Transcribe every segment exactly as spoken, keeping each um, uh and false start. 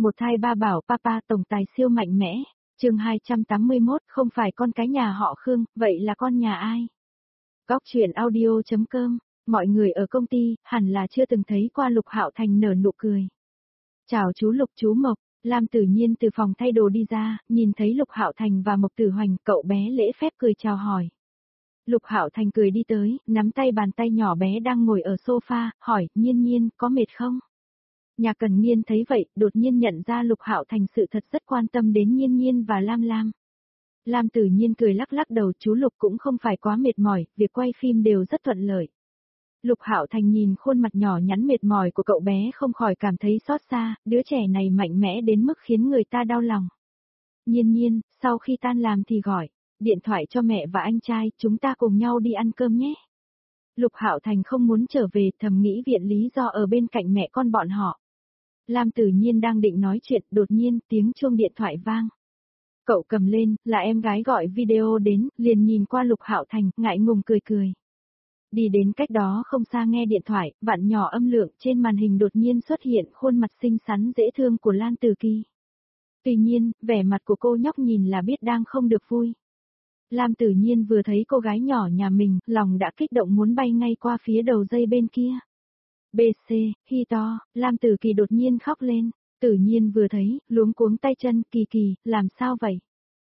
Một thai ba bảo papa tổng tài siêu mạnh mẽ, chương hai trăm tám mươi mốt, không phải con cái nhà họ Khương, vậy là con nhà ai? Góc truyện audio chấm com, mọi người ở công ty, hẳn là chưa từng thấy qua Lục Hạo Thành nở nụ cười. Chào chú Lục chú Mộc, Lam Tử Nhiên từ phòng thay đồ đi ra, nhìn thấy Lục Hạo Thành và Mộc Tử Hoành, cậu bé lễ phép cười chào hỏi. Lục Hạo Thành cười đi tới, nắm tay bàn tay nhỏ bé đang ngồi ở sofa, hỏi, Nhiên Nhiên, có mệt không? Nhà Cần Niên thấy vậy, đột nhiên nhận ra Lục Hạo Thành sự thật rất quan tâm đến Nhiên Nhiên và Lam Lam. Lam Tử Nhiên cười lắc lắc đầu, chú Lục cũng không phải quá mệt mỏi, việc quay phim đều rất thuận lợi. Lục Hạo Thành nhìn khuôn mặt nhỏ nhắn mệt mỏi của cậu bé không khỏi cảm thấy xót xa, đứa trẻ này mạnh mẽ đến mức khiến người ta đau lòng. Nhiên Nhiên, sau khi tan làm thì gọi điện thoại cho mẹ và anh trai, chúng ta cùng nhau đi ăn cơm nhé. Lục Hạo Thành không muốn trở về, thầm nghĩ viện lý do ở bên cạnh mẹ con bọn họ. Lam Tử Nhiên đang định nói chuyện, đột nhiên tiếng chuông điện thoại vang. Cậu cầm lên, là em gái gọi video đến, liền nhìn qua Lục Hạo Thành, ngại ngùng cười cười. Đi đến cách đó không xa nghe điện thoại, vặn nhỏ âm lượng, trên màn hình đột nhiên xuất hiện khuôn mặt xinh xắn dễ thương của Lan Tử Kỳ. Tuy nhiên, vẻ mặt của cô nhóc nhìn là biết đang không được vui. Lam Tử Nhiên vừa thấy cô gái nhỏ nhà mình, lòng đã kích động muốn bay ngay qua phía đầu dây bên kia. bê xê, hi to, Lam Tử Kỳ đột nhiên khóc lên, Tử Nhiên vừa thấy, luống cuống tay chân, Kỳ Kỳ, làm sao vậy?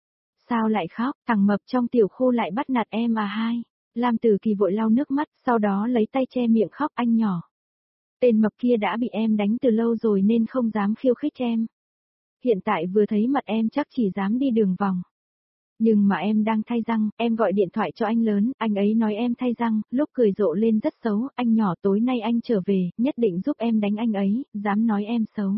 Sao lại khóc, thằng mập trong tiểu khu lại bắt nạt em à hai? Lam Tử Kỳ vội lau nước mắt, sau đó lấy tay che miệng khóc, anh nhỏ. Tên mập kia đã bị em đánh từ lâu rồi nên không dám khiêu khích em. Hiện tại vừa thấy mặt em chắc chỉ dám đi đường vòng. Nhưng mà em đang thay răng, em gọi điện thoại cho anh lớn, anh ấy nói em thay răng, lúc cười rộ lên rất xấu, anh nhỏ tối nay anh trở về, nhất định giúp em đánh anh ấy, dám nói em xấu.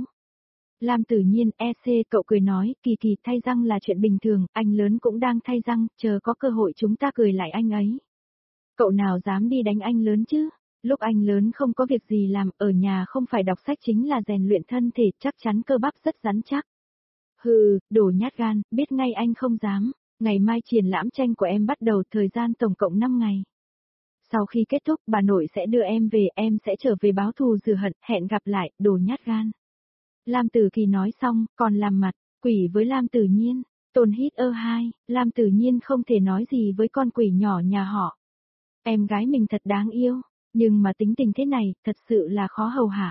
Lam Tử Nhiên, e xê, cậu cười nói, Kỳ Kỳ, thay răng là chuyện bình thường, anh lớn cũng đang thay răng, chờ có cơ hội chúng ta cười lại anh ấy. Cậu nào dám đi đánh anh lớn chứ? Lúc anh lớn không có việc gì làm, ở nhà không phải đọc sách chính là rèn luyện thân thể, chắc chắn cơ bắp rất rắn chắc. Hừ, đồ nhát gan, biết ngay anh không dám. Ngày mai triển lãm tranh của em bắt đầu, thời gian tổng cộng năm ngày. Sau khi kết thúc, bà nội sẽ đưa em về, em sẽ trở về báo thù rửa hận, hẹn gặp lại, đồ nhát gan. Lam Tử Kỳ nói xong, còn làm mặt, quỷ với Lam Tử Nhiên, tồn hít ơ hai, Lam Tử Nhiên không thể nói gì với con quỷ nhỏ nhà họ. Em gái mình thật đáng yêu, nhưng mà tính tình thế này, thật sự là khó hầu hạ.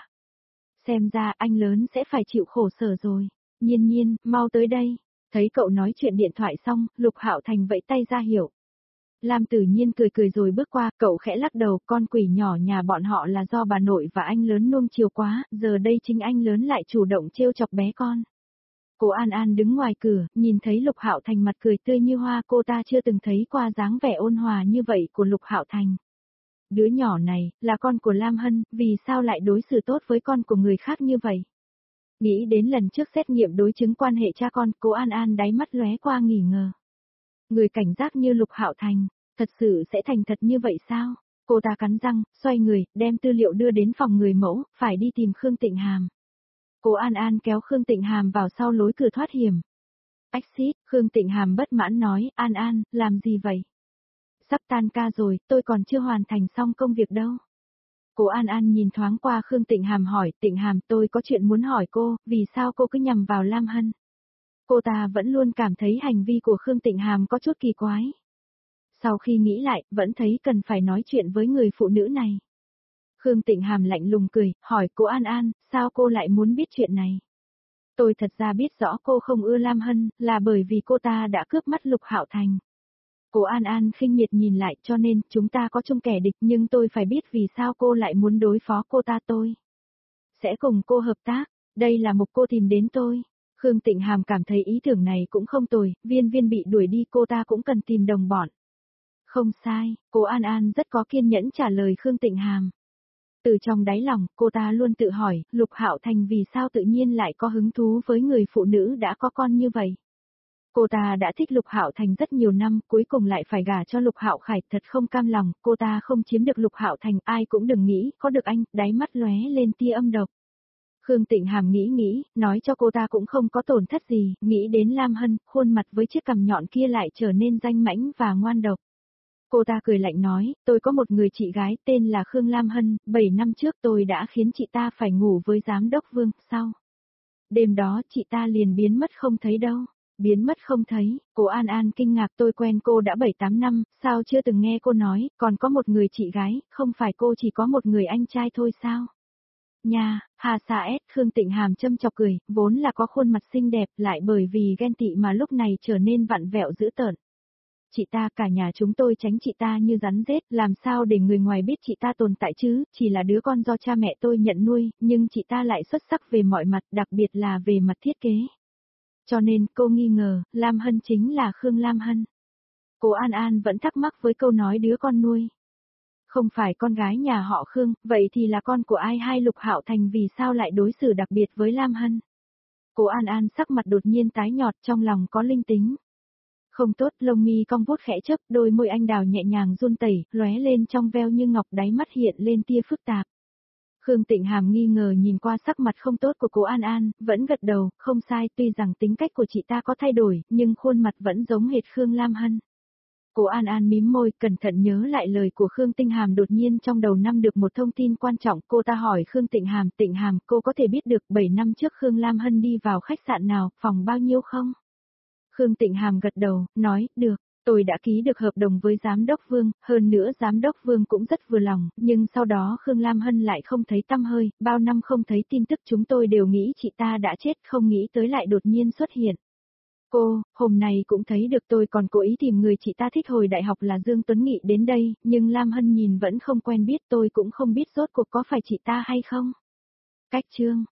Xem ra anh lớn sẽ phải chịu khổ sở rồi, Nhiên Nhiên, mau tới đây. Thấy cậu nói chuyện điện thoại xong, Lục Hạo Thành vẫy tay ra hiệu. Lam Tử Nhiên cười cười rồi bước qua, cậu khẽ lắc đầu, con quỷ nhỏ nhà bọn họ là do bà nội và anh lớn nuông chiều quá, giờ đây chính anh lớn lại chủ động trêu chọc bé con. Cô An An đứng ngoài cửa, nhìn thấy Lục Hạo Thành mặt cười tươi như hoa, cô ta chưa từng thấy qua dáng vẻ ôn hòa như vậy của Lục Hạo Thành. Đứa nhỏ này, là con của Lam Hân, vì sao lại đối xử tốt với con của người khác như vậy? Nghĩ đến lần trước xét nghiệm đối chứng quan hệ cha con, cô An An đáy mắt lóe qua nghỉ ngờ. Người cảnh giác như Lục Hạo Thành, thật sự sẽ thành thật như vậy sao? Cô ta cắn răng, xoay người, đem tư liệu đưa đến phòng người mẫu, phải đi tìm Khương Tịnh Hàm. Cô An An kéo Khương Tịnh Hàm vào sau lối cửa thoát hiểm. Ách xít, Khương Tịnh Hàm bất mãn nói, An An, làm gì vậy? Sắp tan ca rồi, tôi còn chưa hoàn thành xong công việc đâu. Cô An An nhìn thoáng qua Khương Tịnh Hàm hỏi, Tịnh Hàm, tôi có chuyện muốn hỏi cô, vì sao cô cứ nhằm vào Lam Hân? Cô ta vẫn luôn cảm thấy hành vi của Khương Tịnh Hàm có chút kỳ quái. Sau khi nghĩ lại, vẫn thấy cần phải nói chuyện với người phụ nữ này. Khương Tịnh Hàm lạnh lùng cười, hỏi cô An An, sao cô lại muốn biết chuyện này? Tôi thật ra biết rõ cô không ưa Lam Hân, là bởi vì cô ta đã cướp mắt Lục Hạo Thành. Cô An An khinh miệt nhìn lại, cho nên, chúng ta có chung kẻ địch, nhưng tôi phải biết vì sao cô lại muốn đối phó cô ta. Tôi sẽ cùng cô hợp tác, đây là một cô tìm đến tôi. Khương Tịnh Hàm cảm thấy ý tưởng này cũng không tồi, Viên Viên bị đuổi đi, cô ta cũng cần tìm đồng bọn. Không sai, cô An An rất có kiên nhẫn trả lời Khương Tịnh Hàm. Từ trong đáy lòng, cô ta luôn tự hỏi, Lục Hạo Thành vì sao tự nhiên lại có hứng thú với người phụ nữ đã có con như vậy. Cô ta đã thích Lục Hạo Thành rất nhiều năm, cuối cùng lại phải gả cho Lục Hạo Khải, thật không cam lòng, cô ta không chiếm được Lục Hạo Thành, ai cũng đừng nghĩ, có được anh, đáy mắt lóe lên tia âm độc. Khương Tịnh Hàm nghĩ nghĩ, nói cho cô ta cũng không có tổn thất gì, nghĩ đến Lam Hân, khuôn mặt với chiếc cằm nhọn kia lại trở nên danh mãnh và ngoan độc. Cô ta cười lạnh nói, tôi có một người chị gái tên là Khương Lam Hân, bảy năm trước tôi đã khiến chị ta phải ngủ với giám đốc Vương, sao? Đêm đó chị ta liền biến mất không thấy đâu. Biến mất không thấy, cô An An kinh ngạc, tôi quen cô đã bảy tám năm, sao chưa từng nghe cô nói, còn có một người chị gái, không phải cô chỉ có một người anh trai thôi sao? Nha, Hà Sa S, Khương Tịnh Hàm châm chọc cười, vốn là có khuôn mặt xinh đẹp, lại bởi vì ghen tị mà lúc này trở nên vặn vẹo dữ tợn. Chị ta, cả nhà chúng tôi tránh chị ta như rắn rết, làm sao để người ngoài biết chị ta tồn tại chứ, chỉ là đứa con do cha mẹ tôi nhận nuôi, nhưng chị ta lại xuất sắc về mọi mặt, đặc biệt là về mặt thiết kế. Cho nên cô nghi ngờ, Lam Hân chính là Khương Lam Hân. Cô An An vẫn thắc mắc với câu nói đứa con nuôi. Không phải con gái nhà họ Khương, vậy thì là con của ai? Hay Lục Hạo Thành vì sao lại đối xử đặc biệt với Lam Hân? Cô An An sắc mặt đột nhiên tái nhọt, trong lòng có linh tính. Không tốt, lông mi cong vuốt khẽ chớp, đôi môi anh đào nhẹ nhàng run tẩy, lóe lên trong veo như ngọc, đáy mắt hiện lên tia phức tạp. Khương Tịnh Hàm nghi ngờ nhìn qua sắc mặt không tốt của cô An An, vẫn gật đầu, không sai, tuy rằng tính cách của chị ta có thay đổi, nhưng khuôn mặt vẫn giống hệt Khương Lam Hân. Cô An An mím môi, cẩn thận nhớ lại lời của Khương Tịnh Hàm, đột nhiên trong đầu năm được một thông tin quan trọng, cô ta hỏi Khương Tịnh Hàm, Tịnh Hàm, cô có thể biết được bảy năm trước Khương Lam Hân đi vào khách sạn nào, phòng bao nhiêu không? Khương Tịnh Hàm gật đầu, nói, được, tôi đã ký được hợp đồng với Giám đốc Vương, hơn nữa Giám đốc Vương cũng rất vừa lòng, nhưng sau đó Khương Lam Hân lại không thấy tăm hơi, bao năm không thấy tin tức chúng tôi đều nghĩ chị ta đã chết, không nghĩ tới lại đột nhiên xuất hiện. Cô, hôm nay cũng thấy được, tôi còn cố ý tìm người chị ta thích hồi đại học là Dương Tuấn Nghị đến đây, nhưng Lam Hân nhìn vẫn không quen biết, tôi cũng không biết rốt cuộc có phải chị ta hay không. Cách chương